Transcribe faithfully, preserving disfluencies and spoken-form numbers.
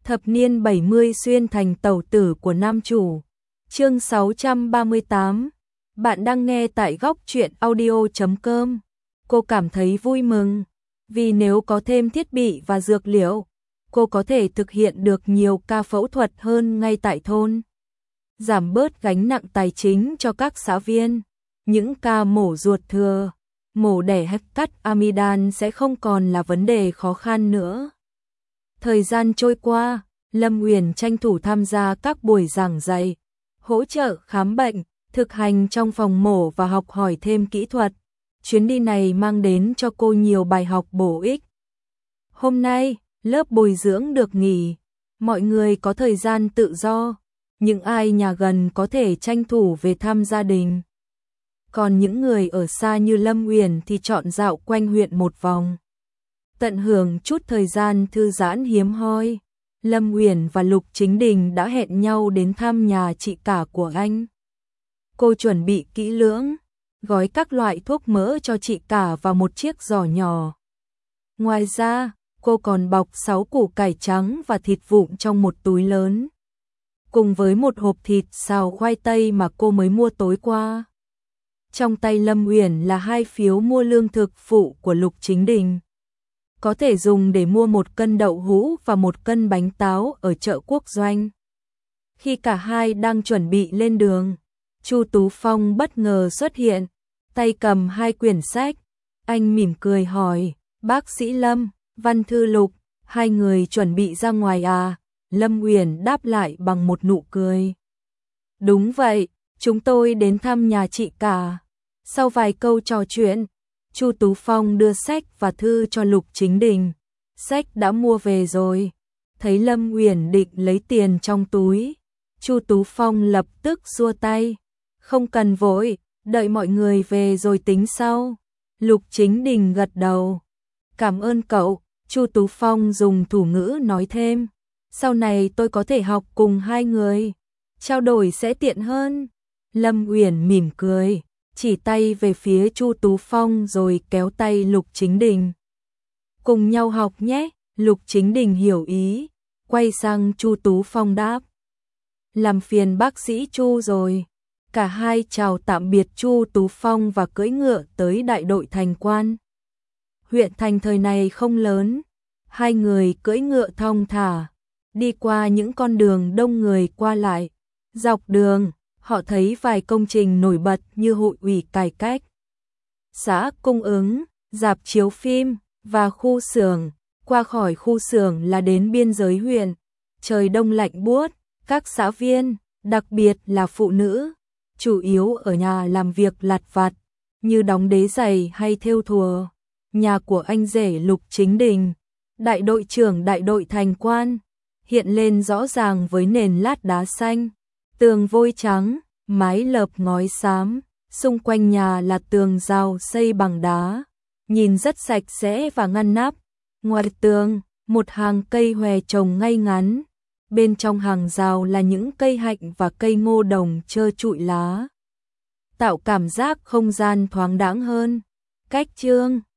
Thập niên bảy mươi xuyên thành tẩu tử của nam chủ. Chương sáu trăm ba mươi tám. Bạn đang nghe tại góc truyện audio chấm com. Cô cảm thấy vui mừng, vì nếu có thêm thiết bị và dược liệu, cô có thể thực hiện được nhiều ca phẫu thuật hơn ngay tại thôn. Giảm bớt gánh nặng tài chính cho các xã viên. Những ca mổ ruột thừa, mổ đẻ hay cắt amidan sẽ không còn là vấn đề khó khăn nữa. Thời gian trôi qua, Lâm Uyển tranh thủ tham gia các buổi giảng dạy, hỗ trợ khám bệnh, thực hành trong phòng mổ và học hỏi thêm kỹ thuật. Chuyến đi này mang đến cho cô nhiều bài học bổ ích. Hôm nay, lớp bồi dưỡng được nghỉ, mọi người có thời gian tự do, những ai nhà gần có thể tranh thủ về thăm gia đình. Còn những người ở xa như Lâm Uyển thì chọn dạo quanh huyện một vòng. Tận hưởng chút thời gian thư giãn hiếm hoi, Lâm Uyển và Lục Chính Đình đã hẹn nhau đến thăm nhà chị cả của anh. Cô chuẩn bị kỹ lưỡng, gói các loại thuốc mỡ cho chị cả vào một chiếc giỏ nhỏ. Ngoài ra, cô còn bọc sáu củ cải trắng và thịt vụn trong một túi lớn, cùng với một hộp thịt xào khoai tây mà cô mới mua tối qua. Trong tay Lâm Uyển là hai phiếu mua lương thực phụ của Lục Chính Đình, có thể dùng để mua một cân đậu hũ và một cân bánh táo ở chợ Quốc Doanh. Khi cả hai đang chuẩn bị lên đường, Chu Tú Phong bất ngờ xuất hiện, tay cầm hai quyển sách. Anh mỉm cười hỏi, bác sĩ Lâm, Văn Thư Lục, hai người chuẩn bị ra ngoài à? Lâm Uyển đáp lại bằng một nụ cười. Đúng vậy, chúng tôi đến thăm nhà chị cả. Sau vài câu trò chuyện, Chu Tú Phong đưa sách và thư cho Lục Chính Đình. Sách đã mua về rồi. Thấy Lâm Uyển định lấy tiền trong túi, Chu Tú Phong lập tức xua tay. Không cần vội, đợi mọi người về rồi tính sau. Lục Chính Đình gật đầu. Cảm ơn cậu, Chu Tú Phong dùng thủ ngữ nói thêm. Sau này tôi có thể học cùng hai người, trao đổi sẽ tiện hơn. Lâm Uyển mỉm cười, chỉ tay về phía Chu Tú Phong rồi kéo tay Lục Chính Đình. Cùng nhau học nhé. Lục Chính Đình hiểu ý, quay sang Chu Tú Phong đáp. Làm phiền bác sĩ Chu rồi. Cả hai chào tạm biệt Chu Tú Phong và cưỡi ngựa tới đại đội Thành Quan. Huyện thành thời này không lớn, hai người cưỡi ngựa thong thả, đi qua những con đường đông người qua lại. Dọc đường, họ thấy vài công trình nổi bật như hội ủy cải cách, xã cung ứng, rạp chiếu phim và khu xưởng. Qua khỏi khu xưởng là đến biên giới huyện. Trời đông lạnh buốt, các xã viên, đặc biệt là phụ nữ, chủ yếu ở nhà làm việc lặt vặt như đóng đế giày hay thêu thùa. Nhà của anh rể Lục Chính Đình, đại đội trưởng đại đội Thành Quan, hiện lên rõ ràng với nền lát đá xanh, tường vôi trắng, mái lợp ngói xám, xung quanh nhà là tường rào xây bằng đá, nhìn rất sạch sẽ và ngăn nắp. Ngoài tường, một hàng cây hòe trồng ngay ngắn, bên trong hàng rào là những cây hạnh và cây ngô đồng trơ trụi lá, tạo cảm giác không gian thoáng đãng hơn. Cách chương